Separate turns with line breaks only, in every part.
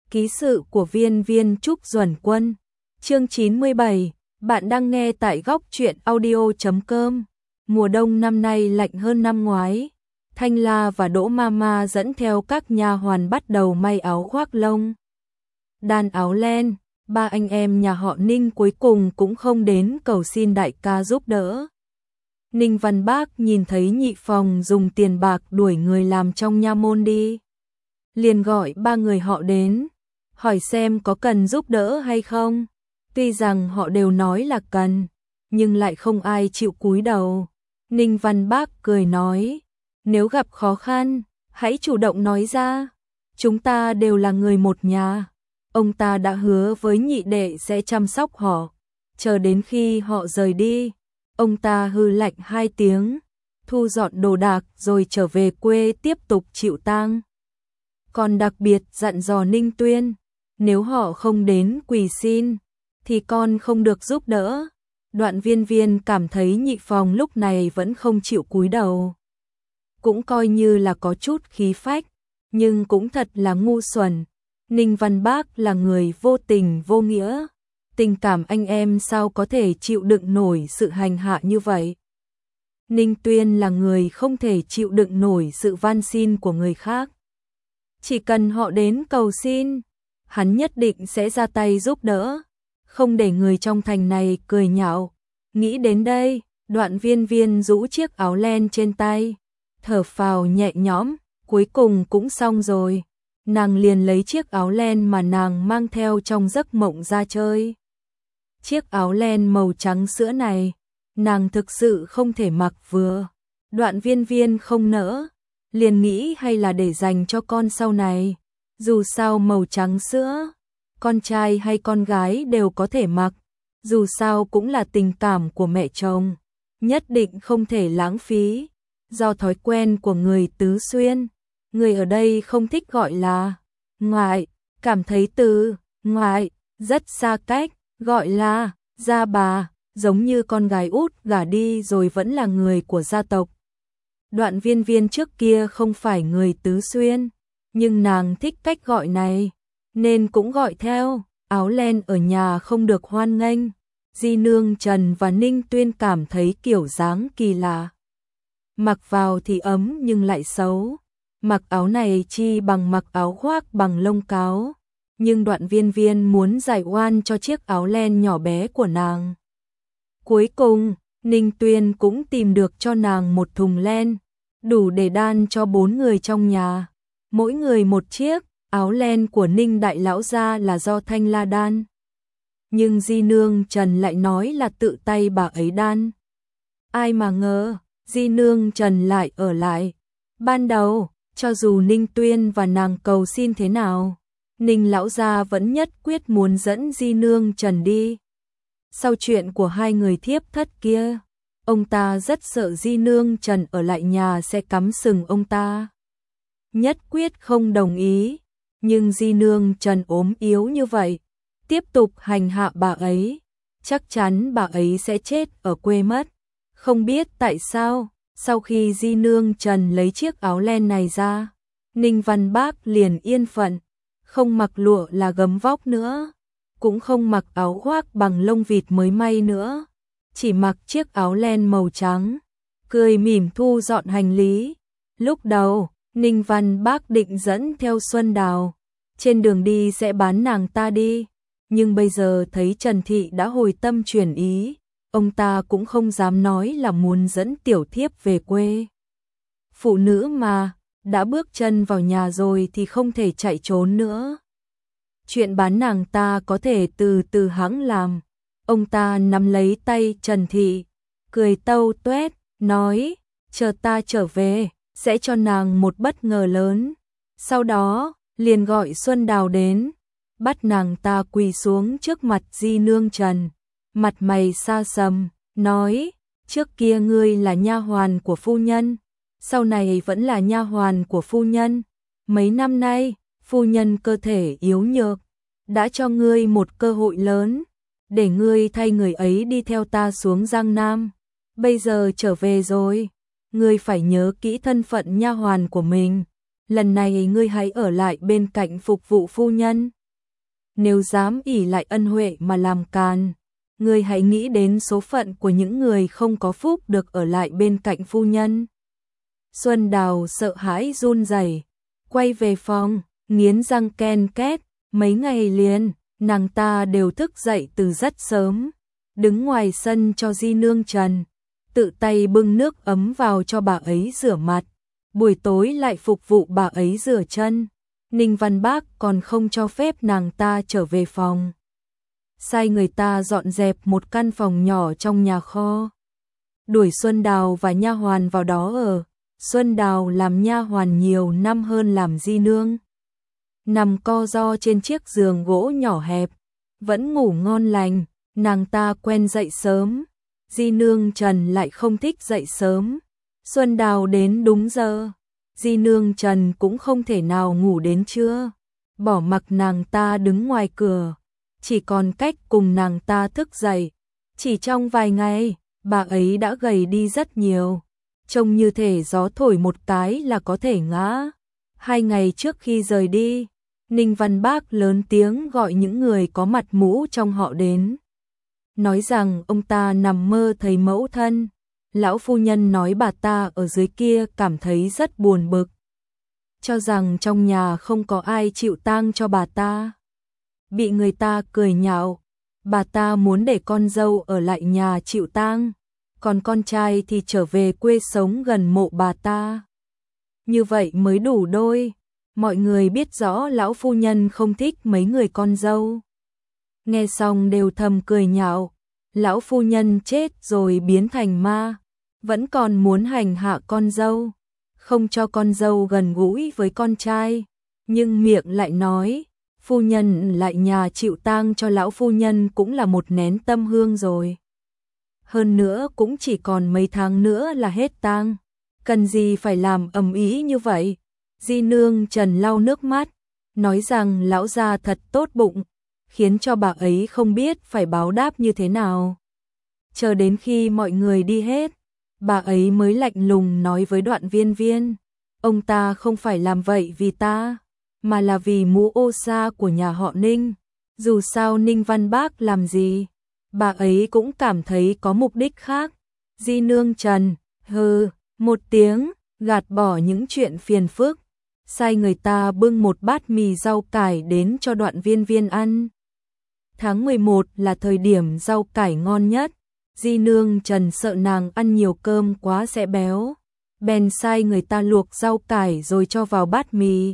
Ký sự của Viên Viên Trúc Duẩn Quân. Chương 97, bạn đang nghe tại góc truyện audio.com. Mùa đông năm nay lạnh hơn năm ngoái. Thanh La và Đỗ Mama dẫn theo các nha hoàn bắt đầu may áo khoác lông, đan áo len. Ba anh em nhà họ Ninh cuối cùng cũng không đến cầu xin đại ca giúp đỡ. Ninh Văn Bác nhìn thấy nhị phòng dùng tiền bạc đuổi người làm trong nha môn đi, liền gọi ba người họ đến, hỏi xem có cần giúp đỡ hay không. Tuy rằng họ đều nói là cần, nhưng lại không ai chịu cúi đầu. Ninh Văn Bác cười nói, nếu gặp khó khăn, hãy chủ động nói ra, chúng ta đều là người một nhà. Ông ta đã hứa với nhị đệ sẽ chăm sóc họ, chờ đến khi họ rời đi, ông ta hừ lạnh 2 tiếng, thu dọn đồ đạc rồi trở về quê tiếp tục chịu tang. Còn đặc biệt dặn dò Ninh Tuyên, nếu họ không đến quỳ xin, thì con không được giúp đỡ. Đoạn Viên Viên cảm thấy nhị phòng lúc này vẫn không chịu cúi đầu, cũng coi như là có chút khí phách, nhưng cũng thật là ngu xuẩn. Ninh Văn Bác là người vô tình vô nghĩa, tình cảm anh em sao có thể chịu đựng nổi sự hành hạ như vậy. Ninh Tuyên là người không thể chịu đựng nổi sự van xin của người khác. Chỉ cần họ đến cầu xin, hắn nhất định sẽ ra tay giúp đỡ, không để người trong thành này cười nhạo. Nghĩ đến đây, Đoạn Viên Viên rũ chiếc áo len trên tay, thở phào nhẹ nhõm, cuối cùng cũng xong rồi. Nàng liền lấy chiếc áo len mà nàng mang theo trong giấc mộng ra chơi. Chiếc áo len màu trắng sữa này, nàng thực sự không thể mặc vừa. Đoạn Viên Viên không nỡ, liền nghĩ hay là để dành cho con sau này. Dù sao màu trắng sữa, con trai hay con gái đều có thể mặc, dù sao cũng là tình cảm của mẹ chồng, nhất định không thể lãng phí. Do thói quen của người tứ xuyên, người ở đây không thích gọi là ngoại, cảm thấy từ ngoại rất xa cách, gọi là gia bà, giống như con gái út gả đi rồi vẫn là người của gia tộc. Đoạn Viên Viên trước kia không phải người tứ xuyên, nhưng nàng thích cách gọi này, nên cũng gọi theo. Áo len ở nhà không được hoan nghênh, Di Nương Trần và Ninh Tuyên cảm thấy kiểu dáng kỳ lạ. Mặc vào thì ấm nhưng lại xấu, mặc áo này chi bằng mặc áo khoác bằng lông cáo, nhưng Đoạn Viên Viên muốn giải oan cho chiếc áo len nhỏ bé của nàng. Cuối cùng, Ninh Tuyên cũng tìm được cho nàng một thùng len, đủ để đan cho 4 người trong nhà, mỗi người một chiếc. Áo len của Ninh đại lão gia là do Thanh La đan, nhưng Di Nương Trần lại nói là tự tay bà ấy đan. Ai mà ngờ, Di Nương Trần lại ở lại. Ban đầu, cho dù Ninh Tuyên và nàng cầu xin thế nào, Ninh lão gia vẫn nhất quyết muốn dẫn Di Nương Trần đi. Sau chuyện của 2 người thiếp thất kia, ông ta rất sợ Di Nương Trần ở lại nhà sẽ cắm sừng ông ta, nhất quyết không đồng ý. Nhưng Di Nương Trần ốm yếu như vậy, tiếp tục hành hạ bà ấy, chắc chắn bà ấy sẽ chết ở quê mất. Không biết tại sao, sau khi Di Nương Trần lấy chiếc áo len này ra, Ninh Văn Bác liền yên phận, không mặc lụa là gấm vóc nữa, cũng không mặc áo khoác bằng lông vịt mới may nữa, chỉ mặc chiếc áo len màu trắng, cười mỉm thu dọn hành lý. Lúc đầu, Ninh Văn Bác định dẫn theo Xuân Đào, trên đường đi sẽ bán nàng ta đi, nhưng bây giờ thấy Trần Thị đã hồi tâm chuyển ý, ông ta cũng không dám nói là muốn dẫn tiểu thiếp về quê. Phụ nữ mà, đã bước chân vào nhà rồi thì không thể chạy trốn nữa. Chuyện bán nàng ta có thể từ từ hãng làm. Ông ta nắm lấy tay Trần Thị, cười tâu tuét, nói, chờ ta trở về, sẽ cho nàng một bất ngờ lớn. Sau đó, liền gọi Xuân Đào đến, bắt nàng ta quỳ xuống trước mặt Di Nương Trần, mặt mày xa sầm, nói, trước kia ngươi là nha hoàn của phu nhân, sau này vẫn là nha hoàn của phu nhân. Mấy năm nay, phu nhân cơ thể yếu nhược, đã cho ngươi một cơ hội lớn, để ngươi thay người ấy đi theo ta xuống Giang Nam. Bây giờ trở về rồi, ngươi phải nhớ kỹ thân phận nha hoàn của mình. Lần này ngươi hãy ở lại bên cạnh phục vụ phu nhân, nếu dám ỷ lại ân huệ mà làm càn, ngươi hãy nghĩ đến số phận của những người không có phúc được ở lại bên cạnh phu nhân. Xuân Đào sợ hãi run rẩy, quay về phòng, nghiến răng ken két, mấy ngày liền, nàng ta đều thức dậy từ rất sớm, đứng ngoài sân cho Di Nương Trần, tự tay bưng nước ấm vào cho bà ấy rửa mặt, buổi tối lại phục vụ bà ấy rửa chân. Ninh Văn Bác còn không cho phép nàng ta trở về phòng, sai người ta dọn dẹp một căn phòng nhỏ trong nhà kho, đuổi Xuân Đào và nha hoàn vào đó ở. Xuân Đào làm nha hoàn nhiều năm hơn làm di nương, nằm co ro trên chiếc giường gỗ nhỏ hẹp, vẫn ngủ ngon lành. Nàng ta quen dậy sớm, Di Nương Trần lại không thích dậy sớm. Xuân Đào đến đúng giờ, Di Nương Trần cũng không thể nào ngủ đến trưa, bỏ mặc nàng ta đứng ngoài cửa, chỉ còn cách cùng nàng ta thức dậy. Chỉ trong vài ngày, bà ấy đã gầy đi rất nhiều, trông như thể gió thổi một cái là có thể ngã. 2 ngày trước khi rời đi, Ninh Văn Bác lớn tiếng gọi những người có mặt mũi trong họ đến, nói rằng ông ta nằm mơ thấy mẫu thân. Lão phu nhân nói bà ta ở dưới kia cảm thấy rất buồn bực, cho rằng trong nhà không có ai chịu tang cho bà ta. Bị người ta cười nhạo, bà ta muốn để con dâu ở lại nhà chịu tang, còn con trai thì trở về quê sống gần mộ bà ta. Như vậy mới đủ đôi. Mọi người biết rõ lão phu nhân không thích mấy người con dâu. Nghe xong đều thầm cười nhạo, lão phu nhân chết rồi biến thành ma, vẫn còn muốn hành hạ con dâu, không cho con dâu gần gũi với con trai, nhưng miệng lại nói, phu nhân lại nhà chịu tang cho lão phu nhân cũng là một nén tâm hương rồi. Hơn nữa cũng chỉ còn mấy tháng nữa là hết tang, cần gì phải làm ầm ĩ như vậy. Di Nương Trần lau nước mắt, nói rằng lão gia thật tốt bụng, khiến cho bà ấy không biết phải báo đáp như thế nào. Chờ đến khi mọi người đi hết, bà ấy mới lạnh lùng nói với Đoạn Viên Viên, ông ta không phải làm vậy vì ta, mà là vì mũ ô sa của nhà họ Ninh. Dù sao Ninh Văn Bác làm gì, bà ấy cũng cảm thấy có mục đích khác. Di Nương Trần, hừ, một tiếng, gạt bỏ những chuyện phiền phức, sai người ta bưng một bát mì rau cải đến cho Đoạn Viên Viên ăn. Tháng 11 là thời điểm rau cải ngon nhất, Di Nương Trần sợ nàng ăn nhiều cơm quá sẽ béo, bèn sai người ta luộc rau cải rồi cho vào bát mì.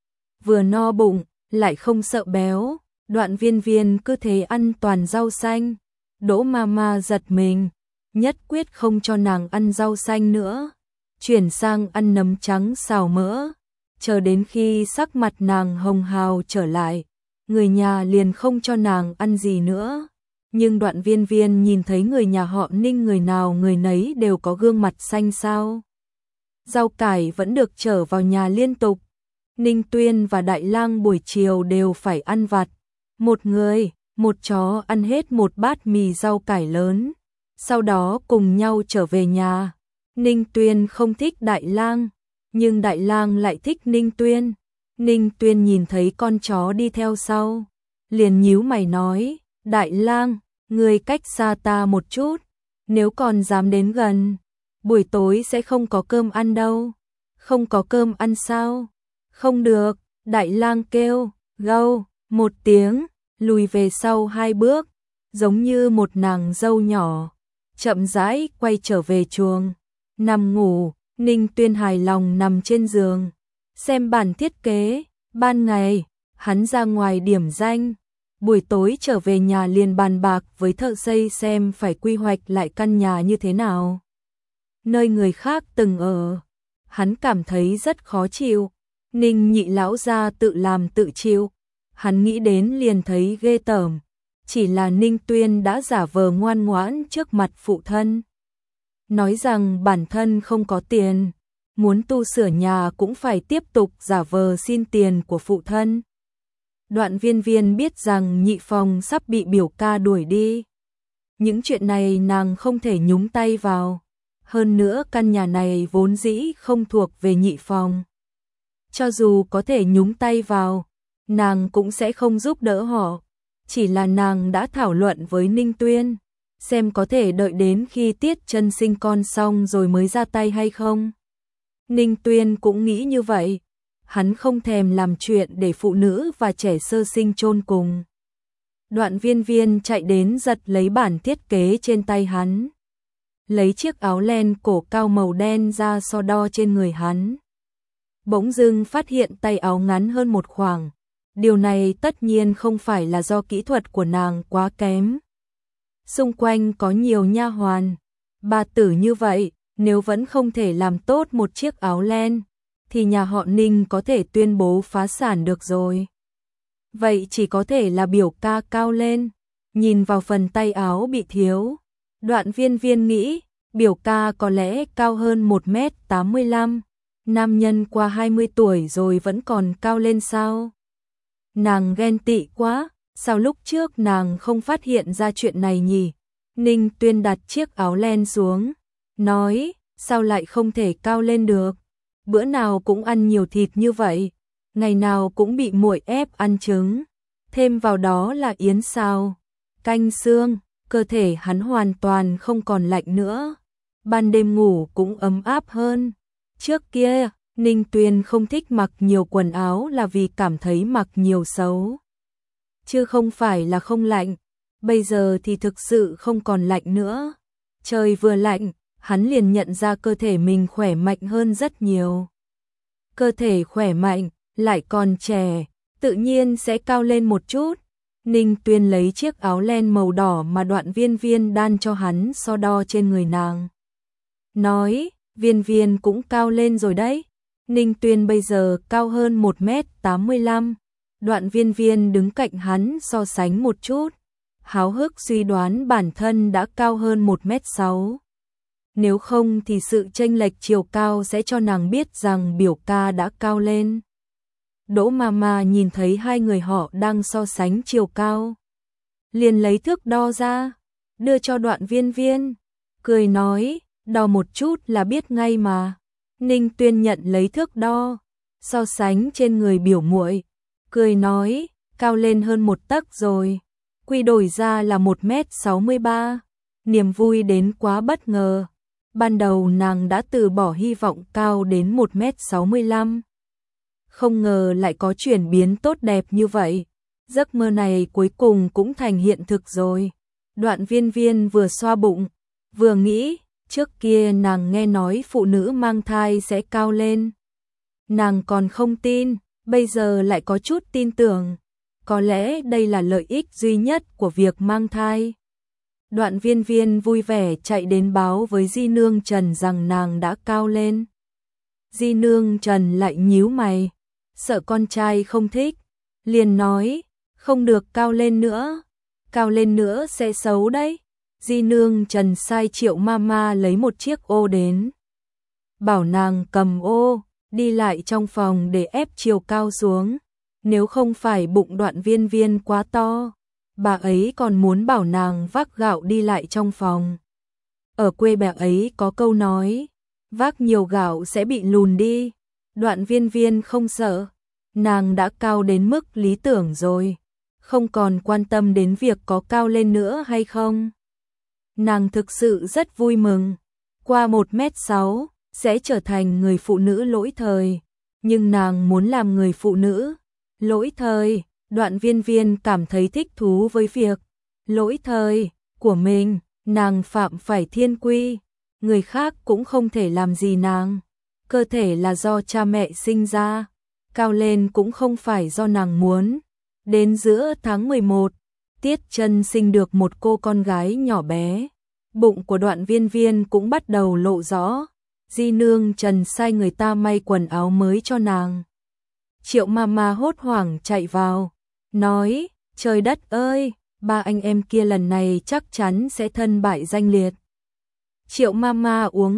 Vừa no bụng, lại không sợ béo, Đoạn Viên Viên cứ thế ăn toàn rau xanh. Đỗ Mama giật mình, nhất quyết không cho nàng ăn rau xanh nữa, chuyển sang ăn nấm trắng xào mỡ. Chờ đến khi sắc mặt nàng hồng hào trở lại, người nhà liền không cho nàng ăn gì nữa. Nhưng Đoạn Viên Viên nhìn thấy người nhà họ Ninh người nào người nấy đều có gương mặt xanh xao. Rau cải vẫn được chở vào nhà liên tục. Ninh Tuyên và Đại Lang buổi chiều đều phải ăn vặt. Một người, một chó ăn hết một bát mì rau cải lớn, sau đó cùng nhau trở về nhà. Ninh Tuyên không thích Đại Lang, nhưng Đại Lang lại thích Ninh Tuyên. Ninh Tuyên nhìn thấy con chó đi theo sau, liền nhíu mày nói, Đại Lang, ngươi cách xa ta một chút, nếu còn dám đến gần, buổi tối sẽ không có cơm ăn đâu. Không có cơm ăn sao? Không được, Đại Lang kêu, gâu, một tiếng, lùi về sau 2 bước, giống như một nàng dâu nhỏ, chậm rãi quay trở về chuồng, nằm ngủ. Ninh Tuyên hài lòng nằm trên giường, xem bản thiết kế. Ban ngày, hắn ra ngoài điểm danh, buổi tối trở về nhà liền bàn bạc với thợ xây xem phải quy hoạch lại căn nhà như thế nào. Nơi người khác từng ở, hắn cảm thấy rất khó chịu. Ninh Nhị lão gia tự làm tự chịu, hắn nghĩ đến liền thấy ghê tởm. Chỉ là Ninh Tuyên đã giả vờ ngoan ngoãn trước mặt phụ thân, nói rằng bản thân không có tiền, muốn tu sửa nhà cũng phải tiếp tục giả vờ xin tiền của phụ thân. Đoạn Viên Viên biết rằng Nhị Phong sắp bị biểu ca đuổi đi. Những chuyện này nàng không thể nhúng tay vào. Hơn nữa căn nhà này vốn dĩ không thuộc về Nhị Phong. Cho dù có thể nhúng tay vào, nàng cũng sẽ không giúp đỡ họ. Chỉ là nàng đã thảo luận với Ninh Tuyên, xem có thể đợi đến khi Tiết Chân sinh con xong rồi mới ra tay hay không. Ninh Tuyên cũng nghĩ như vậy, hắn không thèm làm chuyện để phụ nữ và trẻ sơ sinh chôn cùng. Đoạn Viên Viên chạy đến giật lấy bản thiết kế trên tay hắn, lấy chiếc áo len cổ cao màu đen ra so đo trên người hắn. Bỗng dưng phát hiện tay áo ngắn hơn một khoảng. Điều này tất nhiên không phải là do kỹ thuật của nàng quá kém. Xung quanh có nhiều nha hoàn, bà tử như vậy, nếu vẫn không thể làm tốt một chiếc áo len, thì nhà họ Ninh có thể tuyên bố phá sản được rồi. Vậy chỉ có thể là biểu ca cao lên. Nhìn vào phần tay áo bị thiếu, Đoạn Viên Viên nghĩ, biểu ca có lẽ cao hơn 1m85. Nam nhân qua 20 tuổi rồi vẫn còn cao lên sao? Nàng ghen tị quá, sao lúc trước nàng không phát hiện ra chuyện này nhỉ? Ninh Tuyên đặt chiếc áo len xuống, nói, sao lại không thể cao lên được? Bữa nào cũng ăn nhiều thịt như vậy, ngày nào cũng bị muội ép ăn trứng, thêm vào đó là yến xào, canh xương, cơ thể hắn hoàn toàn không còn lạnh nữa. Ban đêm ngủ cũng ấm áp hơn. Trước kia, Ninh Tuyên không thích mặc nhiều quần áo là vì cảm thấy mặc nhiều xấu, chứ không phải là không lạnh. Bây giờ thì thực sự không còn lạnh nữa. Trời vừa lạnh, hắn liền nhận ra cơ thể mình khỏe mạnh hơn rất nhiều. Cơ thể khỏe mạnh, lại còn trẻ, tự nhiên sẽ cao lên một chút. Ninh Tuyên lấy chiếc áo len màu đỏ mà Đoạn Viên Viên đan cho hắn so đo trên người nàng, nói, Viên Viên cũng cao lên rồi đấy. Ninh Tuyên bây giờ cao hơn 1m85. Đoạn Viên Viên đứng cạnh hắn so sánh một chút, háo hức suy đoán bản thân đã cao hơn 1m6. Nếu không thì sự chênh lệch chiều cao sẽ cho nàng biết rằng biểu ca đã cao lên. Đỗ Mama nhìn thấy hai người họ đang so sánh chiều cao, liền lấy thước đo ra, đưa cho Đoạn Viên Viên, cười nói, đo một chút là biết ngay mà. Ninh Tuyên nhận lấy thước đo, so sánh trên người biểu muội, cười nói, cao lên hơn 1 tấc rồi. Quy đổi ra là 1m63. Niềm vui đến quá bất ngờ. Ban đầu nàng đã từ bỏ hy vọng cao đến 1m65. Không ngờ lại có chuyển biến tốt đẹp như vậy. Giấc mơ này cuối cùng cũng thành hiện thực rồi. Đoạn Viên Viên vừa xoa bụng, vừa nghĩ, trước kia nàng nghe nói phụ nữ mang thai sẽ cao lên. Nàng còn không tin, bây giờ lại có chút tin tưởng. Có lẽ đây là lợi ích duy nhất của việc mang thai. Đoạn Viên Viên vui vẻ chạy đến báo với Di Nương Trần rằng nàng đã cao lên. Di Nương Trần lại nhíu mày, sợ con trai không thích, liền nói, không được cao lên nữa, cao lên nữa sẽ xấu đấy. Di Nương Trần sai Triệu Mama lấy một chiếc ô đến, bảo nàng cầm ô, đi lại trong phòng để ép chiều cao xuống. Nếu không phải bụng Đoạn Viên Viên quá to, bà ấy còn muốn bảo nàng vác gạo đi lại trong phòng. Ở quê bà ấy có câu nói, vác nhiều gạo sẽ bị lùn đi. Đoạn Viên Viên không sợ, nàng đã cao đến mức lý tưởng rồi, không còn quan tâm đến việc có cao lên nữa hay không. Nàng thực sự rất vui mừng, qua 1m6 sẽ trở thành người phụ nữ lỗi thời, nhưng nàng muốn làm người phụ nữ lỗi thời. Đoạn Viên Viên cảm thấy thích thú với việc lỗi thời của mình, nàng phạm phải thiên quy, người khác cũng không thể làm gì nàng. Cơ thể là do cha mẹ sinh ra, cao lên cũng không phải do nàng muốn. Đến giữa tháng 11, Tiết Chân sinh được một cô con gái nhỏ bé, bụng của Đoạn Viên Viên cũng bắt đầu lộ rõ. Di Nương Trần sai người ta may quần áo mới cho nàng. Triệu Mama hốt hoảng chạy vào, nói, trời đất ơi, ba anh em kia lần này chắc chắn sẽ thân bại danh liệt. Triệu Mama uống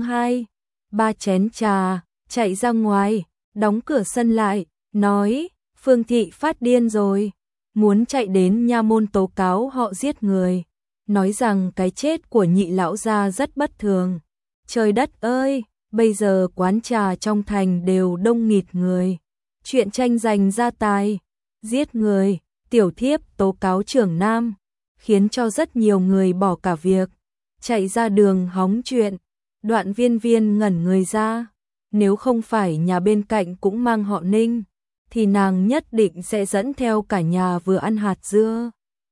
2-3 chén trà, chạy ra ngoài, đóng cửa sân lại, nói, Phương Thị phát điên rồi, muốn chạy đến nha môn tố cáo họ giết người, nói rằng cái chết của Nhị lão gia rất bất thường. Trời đất ơi, bây giờ quán trà trong thành đều đông nghịt người. Chuyện tranh giành gia tài, giết người, tiểu thiếp tố cáo trưởng nam, khiến cho rất nhiều người bỏ cả việc, chạy ra đường hóng chuyện. Đoạn Viên Viên ngẩn người ra, nếu không phải nhà bên cạnh cũng mang họ Ninh, thì nàng nhất định sẽ dẫn theo cả nhà vừa ăn hạt dưa,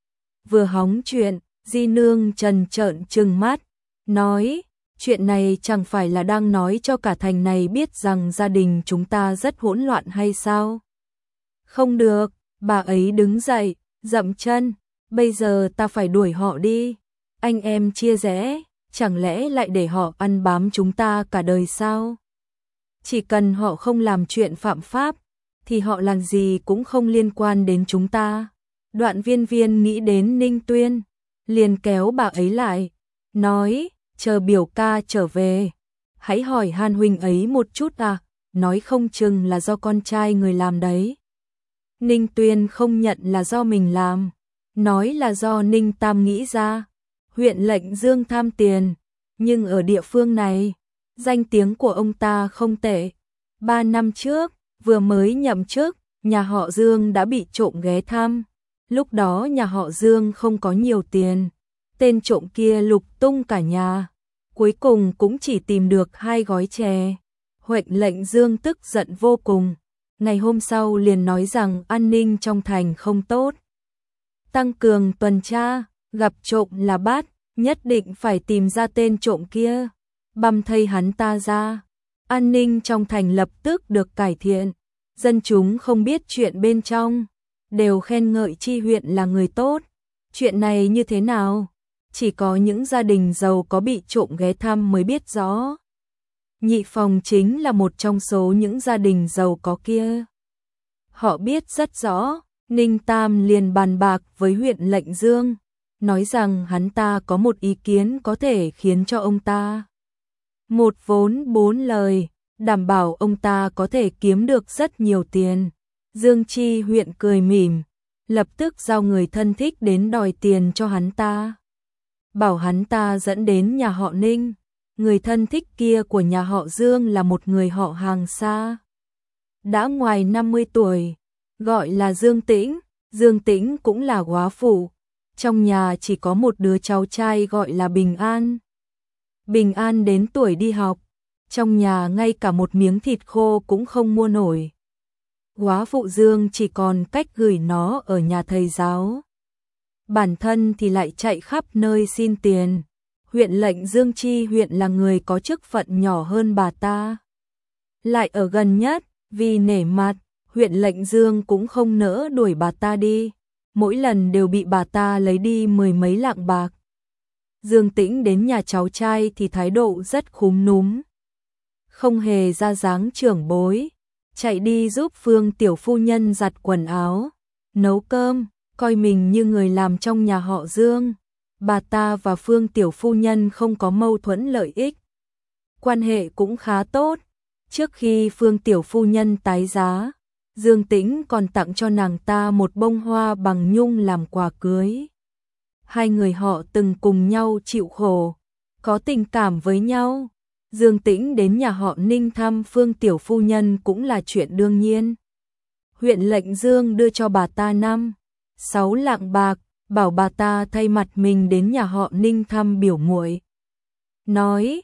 vừa hóng chuyện. Di nương trần trợn trừng mắt, nói, chuyện này chẳng phải là đang nói cho cả thành này biết rằng gia đình chúng ta rất hỗn loạn hay sao? Không được, bà ấy đứng dậy, dậm chân, bây giờ ta phải đuổi họ đi. Anh em chia rẽ, chẳng lẽ lại để họ ăn bám chúng ta cả đời sao? Chỉ cần họ không làm chuyện phạm pháp, thì họ làm gì cũng không liên quan đến chúng ta. Đoạn Viên Viên nghĩ đến Ninh Tuyên, liền kéo bà ấy lại, nói, chờ biểu ca trở về, hãy hỏi han huynh ấy một chút à, nói không chừng là do con trai người làm đấy. Ninh Tuyên không nhận là do mình làm, nói là do Ninh Tam nghĩ ra. Huyện lệnh Dương tham tiền, nhưng ở địa phương này, danh tiếng của ông ta không tệ. 3 năm trước, vừa mới nhậm chức, nhà họ Dương đã bị trộm ghé thăm. Lúc đó nhà họ Dương không có nhiều tiền, tên trộm kia lục tung cả nhà, cuối cùng cũng chỉ tìm được 2 gói chè. Huệ lệnh Dương tức giận vô cùng, ngày hôm sau liền nói rằng an ninh trong thành không tốt, tăng cường tuần tra, gặp trộm là bắt, nhất định phải tìm ra tên trộm kia, băm thây hắn ta ra. An ninh trong thành lập tức được cải thiện, dân chúng không biết chuyện bên trong, đều khen ngợi Chi huyện là người tốt. Chuyện này như thế nào? Chỉ có những gia đình giàu có bị trộm ghé thăm mới biết rõ. Nhị phòng chính là một trong số những gia đình giàu có kia. Họ biết rất rõ, Ninh Tam liền bàn bạc với huyện lệnh Dương, nói rằng hắn ta có một ý kiến có thể khiến cho ông ta một vốn 4 lời, đảm bảo ông ta có thể kiếm được rất nhiều tiền. Dương Chi huyện cười mỉm, lập tức giao người thân thích đến đòi tiền cho hắn ta, bảo hắn ta dẫn đến nhà họ Ninh. Người thân thích kia của nhà họ Dương là một người họ hàng xa, đã ngoài 50 tuổi, gọi là Dương Tĩnh. Dương Tĩnh cũng là góa phụ, trong nhà chỉ có một đứa cháu trai gọi là Bình An. Bình An đến tuổi đi học, trong nhà ngay cả một miếng thịt khô cũng không mua nổi. Góa phụ Dương chỉ còn cách gửi nó ở nhà thầy giáo, bản thân thì lại chạy khắp nơi xin tiền. Huyện lệnh Dương Chi huyện là người có chức phận nhỏ hơn bà ta, lại ở gần nhất, vì nể mặt, huyện lệnh Dương cũng không nỡ đuổi bà ta đi, mỗi lần đều bị bà ta lấy đi 10 mấy lạng bạc. Dương Tĩnh đến nhà cháu trai thì thái độ rất khúm núm, không hề ra dáng trưởng bối, chạy đi giúp Phương tiểu phu nhân giặt quần áo, nấu cơm, coi mình như người làm trong nhà họ Dương. Bà ta và Phương tiểu phu nhân không có mâu thuẫn lợi ích, quan hệ cũng khá tốt. Trước khi Phương tiểu phu nhân tái giá, Dương Tĩnh còn tặng cho nàng ta một bông hoa bằng nhung làm quà cưới. Hai người họ từng cùng nhau chịu khổ, có tình cảm với nhau. Dương Tĩnh đến nhà họ Ninh thăm Phương tiểu phu nhân cũng là chuyện đương nhiên. Huyện lệnh Dương đưa cho bà ta 5-6 lạng bạc, bảo bà ta thay mặt mình đến nhà họ Ninh thăm biểu muội. Nói,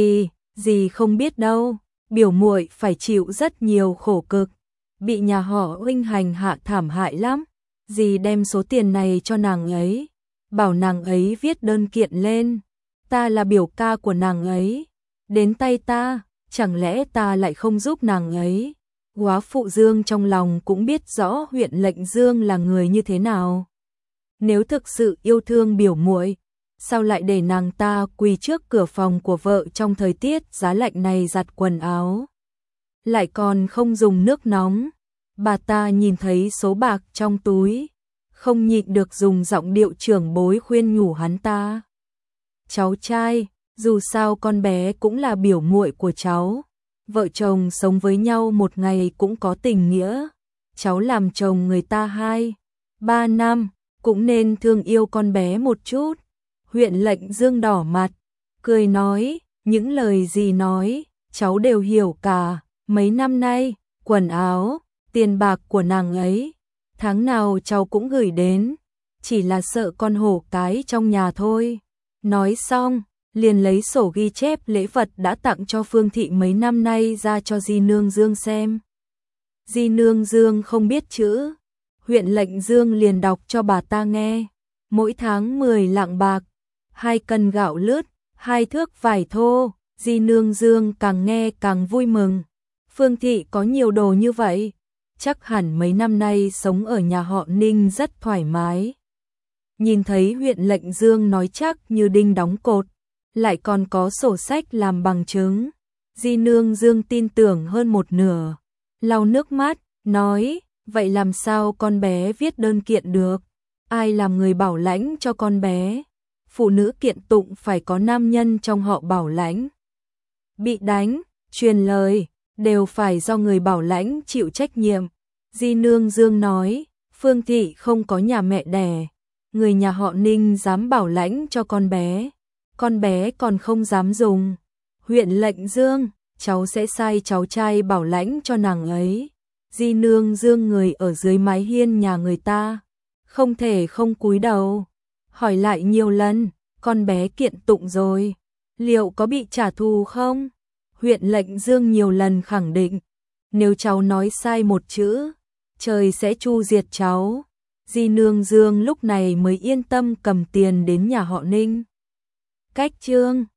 gì không biết đâu, biểu muội phải chịu rất nhiều khổ cực, bị nhà họ Huynh hành hạ thảm hại lắm. Dì đem số tiền này cho nàng ấy, bảo nàng ấy viết đơn kiện lên, ta là biểu ca của nàng ấy, đến tay ta, chẳng lẽ ta lại không giúp nàng ấy. Góa phụ Dương trong lòng cũng biết rõ huyện lệnh Dương là người như thế nào. Nếu thực sự yêu thương biểu muội, sao lại để nàng ta quỳ trước cửa phòng của vợ trong thời tiết giá lạnh này giặt quần áo, lại còn không dùng nước nóng. Bà ta nhìn thấy số bạc trong túi, không nhịn được dùng giọng điệu trưởng bối khuyên nhủ hắn ta. Cháu trai, dù sao con bé cũng là biểu muội của cháu, vợ chồng sống với nhau một ngày cũng có tình nghĩa, cháu làm chồng người ta 2-3 năm, cũng nên thương yêu con bé một chút. Huyện lệnh Dương đỏ mặt, cười nói, những lời gì nói, cháu đều hiểu cả. Mấy năm nay, quần áo, tiền bạc của nàng ấy, tháng nào cháu cũng gửi đến, chỉ là sợ con hổ cái trong nhà thôi. Nói xong, liền lấy sổ ghi chép lễ vật đã tặng cho Phương Thị mấy năm nay ra cho Di Nương Dương xem. Di Nương Dương không biết chữ, huyện lệnh Dương liền đọc cho bà ta nghe. Mỗi tháng 10 lạng bạc, 2 cân gạo lứt, 2 thước vải thô. Di Nương Dương càng nghe càng vui mừng. Phương Thị có nhiều đồ như vậy, chắc hẳn mấy năm nay sống ở nhà họ Ninh rất thoải mái. Nhìn thấy huyện lệnh Dương nói chắc như đinh đóng cột, lại còn có sổ sách làm bằng chứng, Di Nương Dương tin tưởng hơn một nửa. Lau nước mắt, nói, vậy làm sao con bé viết đơn kiện được? Ai làm người bảo lãnh cho con bé? Phụ nữ kiện tụng phải có nam nhân trong họ bảo lãnh. Bị đánh, truyền lời, đều phải do người bảo lãnh chịu trách nhiệm. Di Nương Dương nói, Phương Thị không có nhà mẹ đẻ, người nhà họ Ninh dám bảo lãnh cho con bé còn không dám dùng. Huyện lệnh Dương, cháu sẽ sai cháu trai bảo lãnh cho nàng ấy. Di Nương Dương người ở dưới mái hiên nhà người ta, không thể không cúi đầu. Hỏi lại nhiều lần, con bé kiện tụng rồi, liệu có bị trả thù không? Huyện lệnh Dương nhiều lần khẳng định, nếu cháu nói sai một chữ, trời sẽ tru diệt cháu. Di Nương Dương lúc này mới yên tâm cầm tiền đến nhà họ Ninh. Cách chương